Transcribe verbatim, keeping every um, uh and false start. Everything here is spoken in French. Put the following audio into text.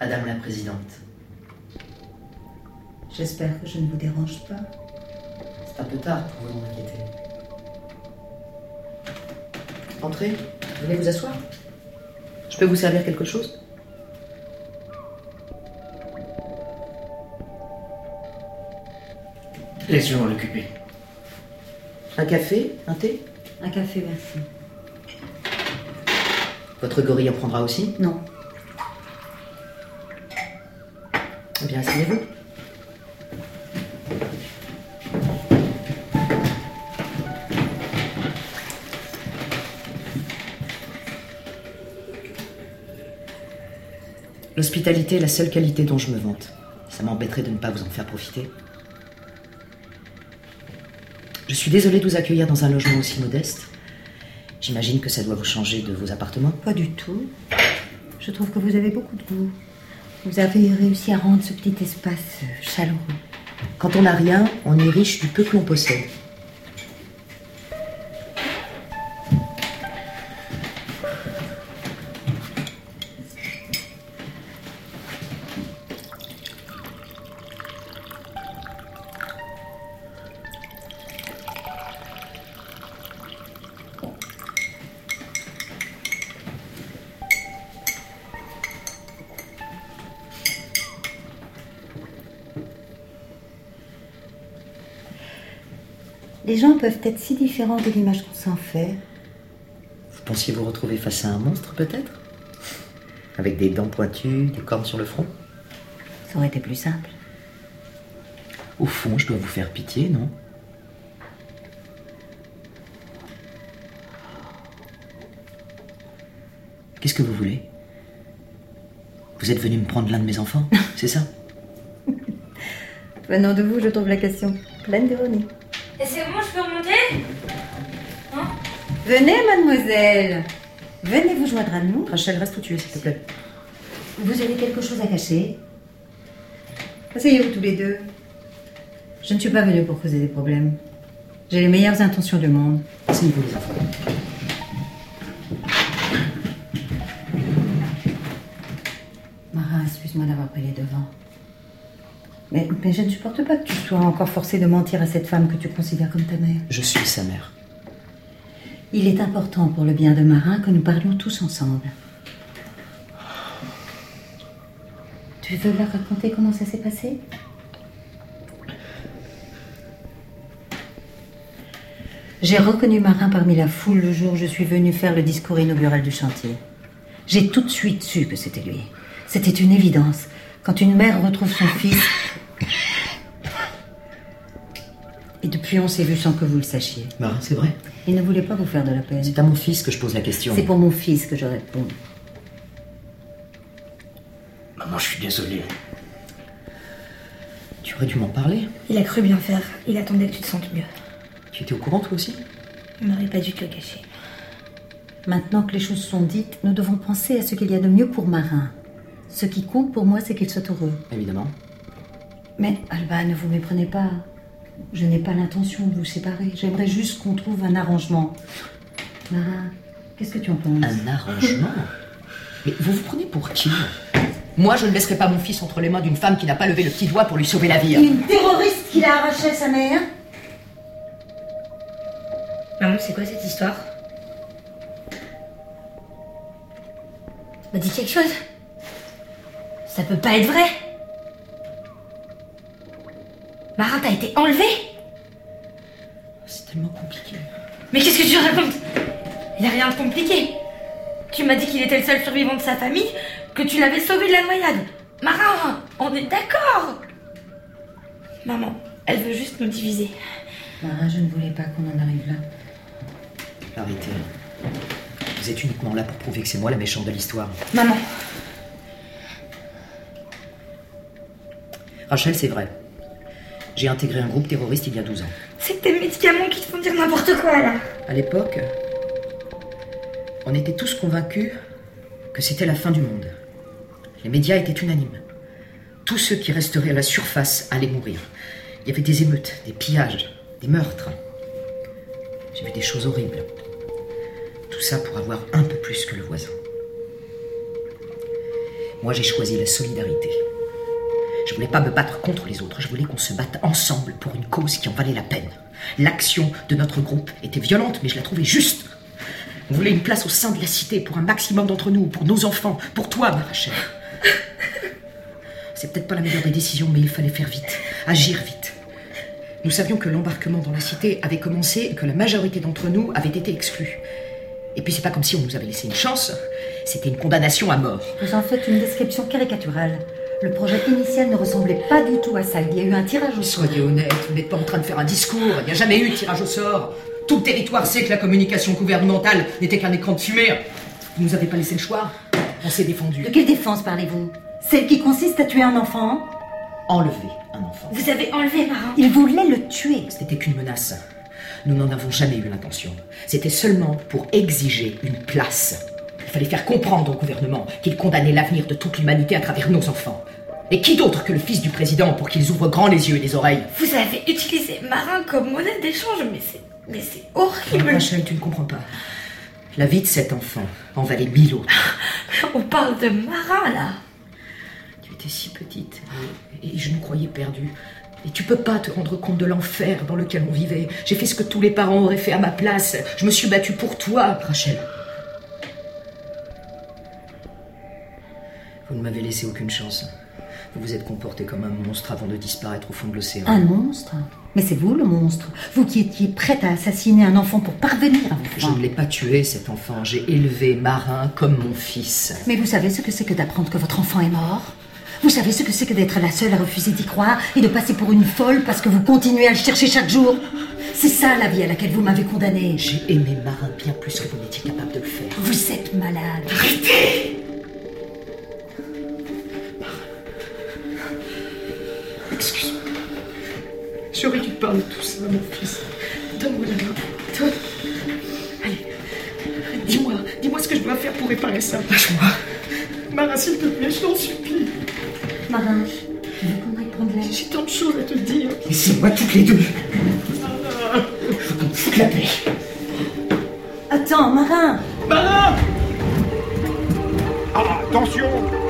Madame la Présidente. J'espère que je ne vous dérange pas. C'est un peu tard pour vous m'inquiéter. Entrez, venez vous asseoir. Je peux vous servir quelque chose? Laissez-moi l'occuper. Un café? Un thé? Un café, merci. Votre gorille en prendra aussi? Non. Eh bien, asseyez-vous. L'hospitalité est la seule qualité dont je me vante. Ça m'embêterait de ne pas vous en faire profiter. Je suis désolée de vous accueillir dans un logement aussi modeste. J'imagine que ça doit vous changer de vos appartements. Pas du tout. Je trouve que vous avez beaucoup de goût. Vous avez réussi à rendre ce petit espace chaleureux. Quand on n'a rien, on est riche du peu que l'on possède. Les gens peuvent être si différents de l'image qu'on s'en fait. Vous pensiez vous retrouver face à un monstre, peut-être? Avec des dents pointues, des cornes sur le front? Ça aurait été plus simple. Au fond, je dois vous faire pitié, non? Qu'est-ce que vous voulez? Vous êtes venu me prendre l'un de mes enfants, c'est ça? Venant de vous, je trouve la question pleine d'ironie. Et c'est bon, je peux remonter? Hein? Venez, mademoiselle. Venez vous joindre à nous. Rachel, reste où tu es, s'il te plaît. Vous avez quelque chose à cacher? Asseyez-vous tous les deux. Je ne suis pas venue pour causer des problèmes. J'ai les meilleures intentions du monde. Asseyez-vous, les enfants. Marin, excuse-moi d'avoir pris les devants. Mais, mais je ne supporte pas que tu sois encore forcée de mentir à cette femme que tu considères comme ta mère. Je suis sa mère. Il est important pour le bien de Marin que nous parlions tous ensemble. Tu veux leur raconter comment ça s'est passé? J'ai reconnu Marin parmi la foule le jour où je suis venue faire le discours inaugural du chantier. J'ai tout de suite su que c'était lui. C'était une évidence. Quand une mère retrouve son fils... Et depuis, on s'est vu sans que vous le sachiez. Marin, c'est vrai. Il ne voulait pas vous faire de la peine. C'est à mon fils que je pose la question. C'est pour mon fils que je réponds. Maman, je suis désolé. Tu aurais dû m'en parler. Il a cru bien faire. Il attendait que tu te sentes mieux. Tu étais au courant, toi aussi? On n'aurait pas dû te le cacher. Maintenant que les choses sont dites, nous devons penser à ce qu'il y a de mieux pour Marin. Ce qui compte pour moi, c'est qu'il soit heureux. Évidemment. Mais, Alba, ne vous méprenez pas. Je n'ai pas l'intention de vous séparer. J'aimerais juste qu'on trouve un arrangement. Marin, qu'est-ce que tu en penses? Un arrangement? Mais vous vous prenez pour qui? Moi, je ne laisserai pas mon fils entre les mains d'une femme qui n'a pas levé le petit doigt pour lui sauver la vie. Une terroriste qui l'a arraché à sa mère? Maman, c'est quoi cette histoire? Bah, dis quelque chose. Ça peut pas être vrai. Marin, t'as été enlevé? C'est tellement compliqué. Mais qu'est-ce que tu racontes? Il n'y a rien de compliqué. Tu m'as dit qu'il était le seul survivant de sa famille, que tu l'avais sauvé de la noyade. Marin, on est d'accord. Maman, elle veut juste nous diviser. Marin, je ne voulais pas qu'on en arrive là. Arrêtez. Vous êtes uniquement là pour prouver que c'est moi la méchante de l'histoire. Maman. Rachel, c'est vrai. J'ai intégré un groupe terroriste il y a douze ans. C'est tes médicaments qui te font dire n'importe quoi, là. À l'époque, on était tous convaincus que c'était la fin du monde. Les médias étaient unanimes. Tous ceux qui resteraient à la surface allaient mourir. Il y avait des émeutes, des pillages, des meurtres. J'ai vu des choses horribles. Tout ça pour avoir un peu plus que le voisin. Moi, j'ai choisi la solidarité. Je voulais pas me battre contre les autres, je voulais qu'on se batte ensemble pour une cause qui en valait la peine. L'action de notre groupe était violente, mais je la trouvais juste. On voulait une place au sein de la cité pour un maximum d'entre nous, pour nos enfants, pour toi, ma Rachel. C'est peut-être pas la meilleure des décisions, mais il fallait faire vite, agir vite. Nous savions que l'embarquement dans la cité avait commencé et que la majorité d'entre nous avait été exclus. Et puis c'est pas comme si on nous avait laissé une chance, c'était une condamnation à mort. Vous en faites une description caricaturale. Le projet initial ne ressemblait pas du tout à ça. Il y a eu un tirage au sort. Soyez honnête, vous n'êtes pas en train de faire un discours. Il n'y a jamais eu de tirage au sort. Tout le territoire sait que la communication gouvernementale n'était qu'un écran de fumée. Vous nous avez pas laissé le choix. On s'est défendu. De quelle défense parlez-vous? Celle qui consiste à tuer un enfant? Enlever un enfant. Vous avez enlevé Marin. Il voulait le tuer. C'était qu'une menace. Nous n'en avons jamais eu l'intention. C'était seulement pour exiger une place. Il fallait faire comprendre au gouvernement qu'il condamnait l'avenir de toute l'humanité à travers nos enfants. Et qui d'autre que le fils du président pour qu'ils ouvrent grand les yeux et les oreilles? Vous avez utilisé Marin comme monnaie d'échange, mais c'est... mais c'est horrible. Rachel, tu ne comprends pas. La vie de cet enfant en valait mille autres. On parle de Marin, là. Tu étais si petite et, et je me croyais perdue. Et tu peux pas te rendre compte de l'enfer dans lequel on vivait. J'ai fait ce que tous les parents auraient fait à ma place. Je me suis battue pour toi, Rachel. Vous ne m'avez laissé aucune chance. Vous vous êtes comporté comme un monstre avant de disparaître au fond de l'océan. Un monstre? Mais c'est vous le monstre. Vous qui étiez prête à assassiner un enfant pour parvenir à vos fins. Je ne l'ai pas tué, cet enfant. J'ai élevé Marin comme mon fils. Mais vous savez ce que c'est que d'apprendre que votre enfant est mort? Vous savez ce que c'est que d'être la seule à refuser d'y croire et de passer pour une folle parce que vous continuez à le chercher chaque jour? C'est ça la vie à laquelle vous m'avez condamnée. J'ai aimé Marin bien plus que vous n'étiez capable de le faire. Vous êtes malade. Arrêtez! Excuse-moi. J'aurais dû te parler de tout ça, mon fils. Donne-moi la main. Donne. Allez. Dis-moi. Dis-moi ce que je dois faire pour réparer ça. Lâche-moi. Marin, s'il te plaît, je t'en supplie. Marin, je veux qu'on aille prendre l'air. J'ai tant de choses à te dire. Laissez-moi toutes les deux. Faut qu'on me foute la paix. Attends, Marin. Marin! Ah, attention!